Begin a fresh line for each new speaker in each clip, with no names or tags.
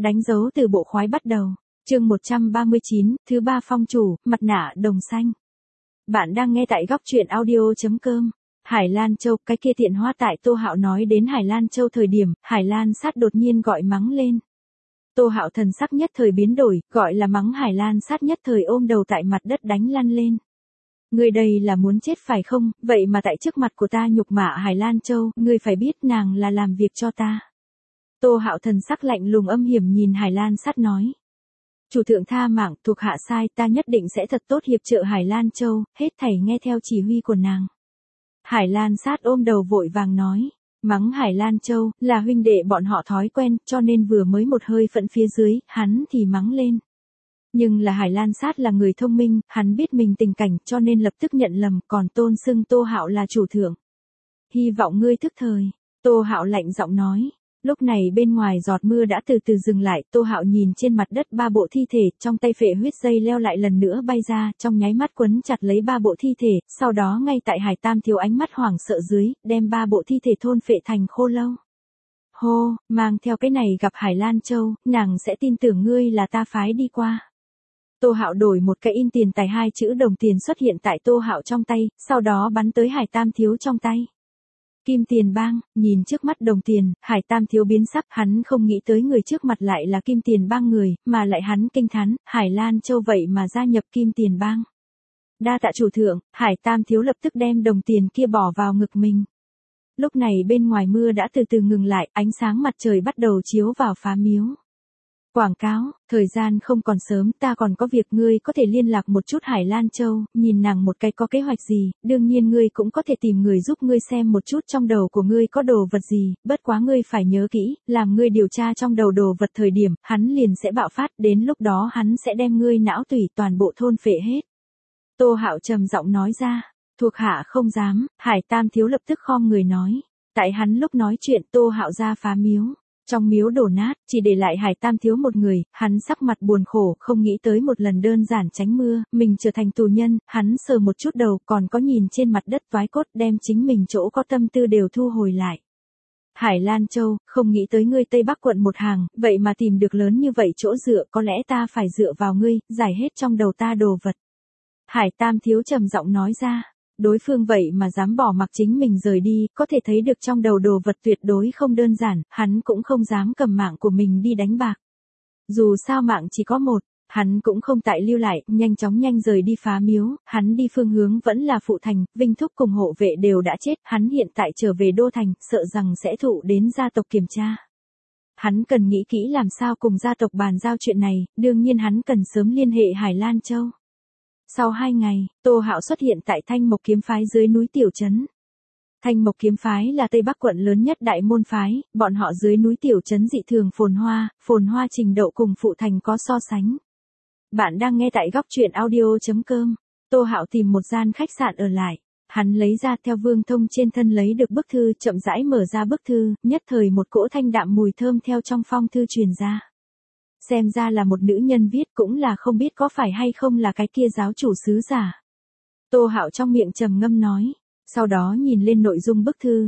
đánh dấu từ bộ khoái bắt đầu. Chương 139, thứ ba phong chủ, mặt nạ đồng xanh. Bạn đang nghe tại góc truyện audio.com. Hải Lan Châu, cái kia tiện hoa. Tại Tô Hạo nói đến Hải Lan Châu thời điểm, Hải Lan Sát đột nhiên gọi mắng lên. Tô Hạo thần sắc nhất thời biến đổi, gọi là mắng Hải Lan Sát nhất thời ôm đầu tại mặt đất đánh lăn lên. Ngươi đây là muốn chết phải không, vậy mà tại trước mặt của ta nhục mạ Hải Lan Châu, ngươi phải biết nàng là làm việc cho ta. Tô Hạo thần sắc lạnh lùng âm hiểm nhìn Hải Lan Sát nói. Chủ thượng tha mạng, thuộc hạ sai, ta nhất định sẽ thật tốt hiệp trợ Hải Lan Châu, hết thảy nghe theo chỉ huy của nàng. Hải Lan Sát ôm đầu vội vàng nói, mắng Hải Lan Châu, là huynh đệ bọn họ thói quen, cho nên vừa mới một hơi phẫn phía dưới, hắn thì mắng lên. Nhưng là Hải Lan Sát là người thông minh, hắn biết mình tình cảnh cho nên lập tức nhận lầm, còn tôn xưng Tô Hạo là chủ thượng. Hy vọng ngươi thức thời, Tô Hạo lạnh giọng nói. Lúc này bên ngoài giọt mưa đã từ từ dừng lại, Tô Hạo nhìn trên mặt đất ba bộ thi thể, trong tay phệ huyết dây leo lại lần nữa bay ra, trong nháy mắt quấn chặt lấy ba bộ thi thể, sau đó ngay tại Hải Tam Thiếu ánh mắt hoảng sợ dưới, đem ba bộ thi thể thôn phệ thành khô lâu. Hô, mang theo cái này gặp Hải Lan Châu, nàng sẽ tin tưởng ngươi là ta phái đi qua. Tô Hạo đổi một cái in tiền tài hai chữ đồng tiền xuất hiện tại Tô Hạo trong tay, sau đó bắn tới Hải Tam Thiếu trong tay. Kim Tiền Bang, nhìn trước mắt đồng tiền, Hải Tam Thiếu biến sắc, hắn không nghĩ tới người trước mặt lại là Kim Tiền Bang người, mà lại hắn kinh thán, Hải Lan Châu vậy mà gia nhập Kim Tiền Bang. Đa tạ chủ thượng, Hải Tam Thiếu lập tức đem đồng tiền kia bỏ vào ngực mình. Lúc này bên ngoài mưa đã từ từ ngừng lại, ánh sáng mặt trời bắt đầu chiếu vào phá miếu. Quảng cáo, thời gian không còn sớm, ta còn có việc, ngươi có thể liên lạc một chút Hải Lan Châu, nhìn nàng một cái có kế hoạch gì, đương nhiên ngươi cũng có thể tìm người giúp ngươi xem một chút trong đầu của ngươi có đồ vật gì, bất quá ngươi phải nhớ kỹ, làm ngươi điều tra trong đầu đồ vật thời điểm, hắn liền sẽ bạo phát, đến lúc đó hắn sẽ đem ngươi não tủy toàn bộ thôn phệ hết. Tô Hạo trầm giọng nói ra, thuộc hạ không dám, Hải Tam Thiếu lập tức khom người nói, tại hắn lúc nói chuyện Tô Hạo ra phá miếu. Trong miếu đổ nát, chỉ để lại Hải Tam Thiếu một người, hắn sắc mặt buồn khổ, không nghĩ tới một lần đơn giản tránh mưa, mình trở thành tù nhân, hắn sờ một chút đầu, còn có nhìn trên mặt đất toái cốt, đem chính mình chỗ có tâm tư đều thu hồi lại. Hải Lan Châu, không nghĩ tới ngươi Tây Bắc quận một hàng, vậy mà tìm được lớn như vậy chỗ dựa, có lẽ ta phải dựa vào ngươi, giải hết trong đầu ta đồ vật. Hải Tam Thiếu trầm giọng nói ra. Đối phương vậy mà dám bỏ mặc chính mình rời đi, có thể thấy được trong đầu đồ vật tuyệt đối không đơn giản, hắn cũng không dám cầm mạng của mình đi đánh bạc. Dù sao mạng chỉ có một, hắn cũng không tại lưu lại, nhanh chóng rời đi phá miếu, hắn đi phương hướng vẫn là Phụ Thành, Vinh Thúc cùng hộ vệ đều đã chết, hắn hiện tại trở về Đô Thành, sợ rằng sẽ thụ đến gia tộc kiểm tra. Hắn cần nghĩ kỹ làm sao cùng gia tộc bàn giao chuyện này, đương nhiên hắn cần sớm liên hệ Hải Lan Châu. Sau 2 ngày, Tô Hạo xuất hiện tại Thanh Mộc Kiếm Phái dưới núi Tiểu Trấn. Thanh Mộc Kiếm Phái là Tây Bắc quận lớn nhất đại môn phái, bọn họ dưới núi Tiểu Trấn dị thường phồn hoa trình độ cùng Phụ Thành có so sánh. Bạn đang nghe tại góc truyện audio.com. Tô Hạo tìm một gian khách sạn ở lại. Hắn lấy ra theo Vương Thông trên thân lấy được bức thư, chậm rãi mở ra bức thư, nhất thời một cỗ thanh đạm mùi thơm theo trong phong thư truyền ra. Xem ra là một nữ nhân viết, cũng là không biết có phải hay không là cái kia giáo chủ sứ giả. Tô Hạo trong miệng trầm ngâm nói. Sau đó nhìn lên nội dung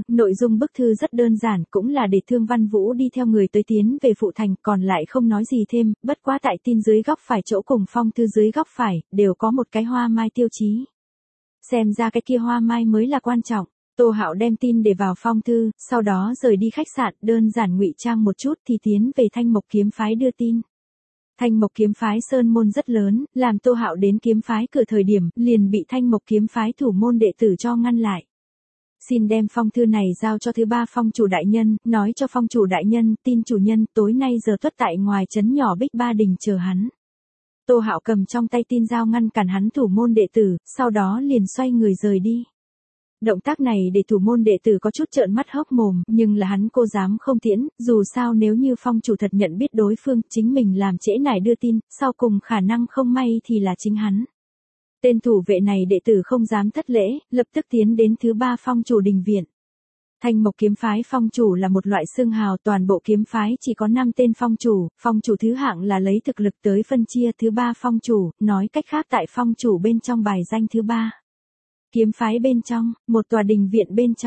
bức thư rất đơn giản, cũng là để Thương Văn Vũ đi theo người tới tiến về Phụ Thành, còn lại không nói gì thêm, bất quá tại tin dưới góc phải chỗ cùng phong thư dưới góc phải, đều có một cái hoa mai tiêu chí. Xem ra cái kia hoa mai mới là quan trọng. Tô Hạo đem tin để vào phong thư, sau đó rời đi khách sạn, đơn giản ngụy trang một chút thì tiến về Thanh Mộc Kiếm Phái đưa tin. Thanh Mộc Kiếm Phái sơn môn rất lớn, làm Tô Hạo đến kiếm phái cửa thời điểm, liền bị Thanh Mộc Kiếm Phái thủ môn đệ tử cho ngăn lại. Xin đem phong thư này giao cho thứ ba phong chủ đại nhân, nói cho phong chủ đại nhân, tin chủ nhân, tối nay giờ tuất tại ngoài trấn nhỏ Bích Ba Đình chờ hắn. Tô Hạo cầm trong tay tin giao ngăn cản hắn thủ môn đệ tử, sau đó liền xoay người rời đi. Động tác này để thủ môn đệ tử có chút trợn mắt hốc mồm, nhưng là hắn cô dám không tiễn, dù sao nếu như phong chủ thật nhận biết đối phương, chính mình làm trễ nải đưa tin, sau cùng khả năng không may thì là chính hắn. Tên thủ vệ này đệ tử không dám thất lễ, lập tức tiến đến thứ ba phong chủ đình viện. Thanh Mộc Kiếm Phái phong chủ là một loại xưng hào, toàn bộ kiếm phái chỉ có 5 tên phong chủ thứ hạng là lấy thực lực tới phân chia thứ ba phong chủ, nói cách khác tại phong chủ bên trong bài danh thứ ba. Kiếm phái bên trong, một tòa đình viện bên trong,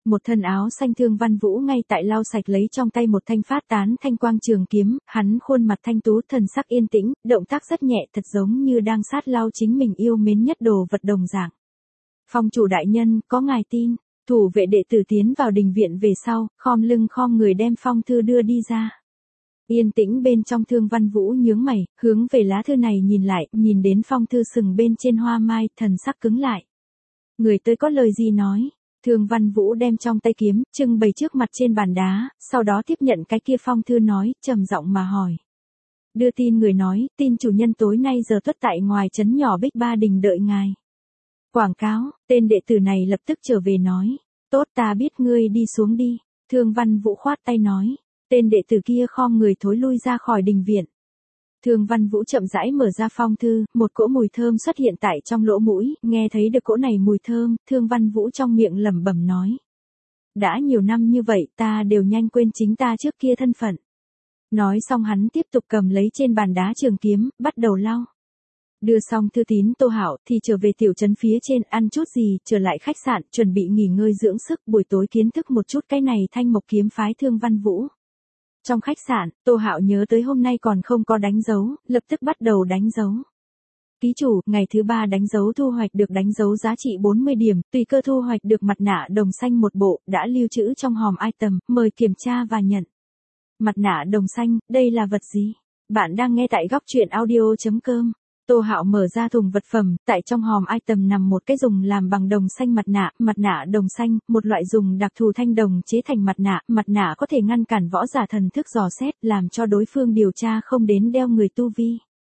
Một thân áo xanh Thương Văn Vũ ngay tại lau sạch lấy trong tay một thanh phát tán thanh quang trường kiếm, hắn khuôn mặt thanh tú thần sắc yên tĩnh, động tác rất nhẹ thật giống như đang sát lau chính mình yêu mến nhất đồ vật đồng dạng. Phong chủ đại nhân, có ngài tin, thủ vệ đệ tử tiến vào đình viện về sau, khom lưng khom người đem phong thư đưa đi ra. Yên tĩnh bên trong Thương Văn Vũ nhướng mày, hướng về lá thư này nhìn lại, nhìn đến phong thư sừng bên trên hoa mai, thần sắc cứng lại. Người tới có lời gì nói? Thương Văn Vũ đem trong tay kiếm, trưng bày trước mặt trên bàn đá, sau đó tiếp nhận cái kia phong thư nói, trầm giọng mà hỏi. Đưa tin người nói, tin chủ nhân tối nay giờ tuất tại ngoài trấn nhỏ Bích Ba Đình đợi ngài. Quảng cáo, tên đệ tử này lập tức trở về nói. Tốt ta biết ngươi đi xuống đi. Thương Văn Vũ khoát tay nói. Tên đệ tử kia khom người thối lui ra khỏi đình viện. Thương Văn Vũ chậm rãi mở ra phong thư, một cỗ mùi thơm xuất hiện tại trong lỗ mũi, nghe thấy được cỗ này mùi thơm, Thương Văn Vũ trong miệng lẩm bẩm nói. Đã nhiều năm như vậy ta đều nhanh quên chính ta trước kia thân phận. Nói xong hắn tiếp tục cầm lấy trên bàn đá trường kiếm, bắt đầu lau. Đưa xong thư tín Tô Hạo thì trở về tiểu trấn phía trên ăn chút gì, trở lại khách sạn, chuẩn bị nghỉ ngơi dưỡng sức, buổi tối kiến thức một chút cái này Thanh Mộc kiếm phái Thương Văn Vũ. Trong khách sạn, Tô Hạo nhớ tới hôm nay còn không có đánh dấu, lập tức bắt đầu đánh dấu. Ký chủ, ngày thứ 3 đánh dấu thu hoạch được đánh dấu giá trị 40 điểm, tùy cơ thu hoạch được mặt nạ đồng xanh một bộ, đã lưu trữ trong hòm item, mời kiểm tra và nhận. Mặt nạ đồng xanh, đây là vật gì? Bạn đang nghe tại góc truyện audio.com. Tô Hạo mở ra thùng vật phẩm, tại trong hòm item nằm một cái dùng làm bằng đồng xanh mặt nạ đồng xanh, một loại dùng đặc thù thanh đồng chế thành mặt nạ có thể ngăn cản võ giả thần thức dò xét, làm cho đối phương điều tra không đến đeo người tu vi.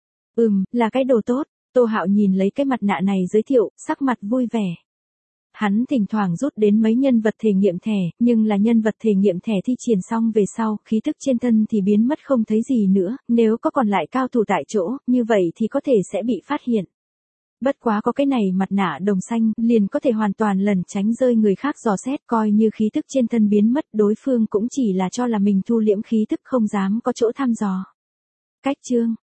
Là cái đồ tốt, Tô Hạo nhìn lấy cái mặt nạ này giới thiệu, sắc mặt vui vẻ. Hắn thỉnh thoảng rút đến mấy nhân vật thể nghiệm thẻ, nhưng là nhân vật thể nghiệm thẻ thi triển xong về sau, khí tức trên thân thì biến mất không thấy gì nữa, nếu có còn lại cao thủ tại chỗ, như vậy thì có thể sẽ bị phát hiện. Bất quá có cái này mặt nạ đồng xanh, liền có thể hoàn toàn lẩn tránh rơi người khác dò xét, coi như khí tức trên thân biến mất, đối phương cũng chỉ là cho là mình thu liễm khí tức không dám có chỗ thăm dò. Cách chương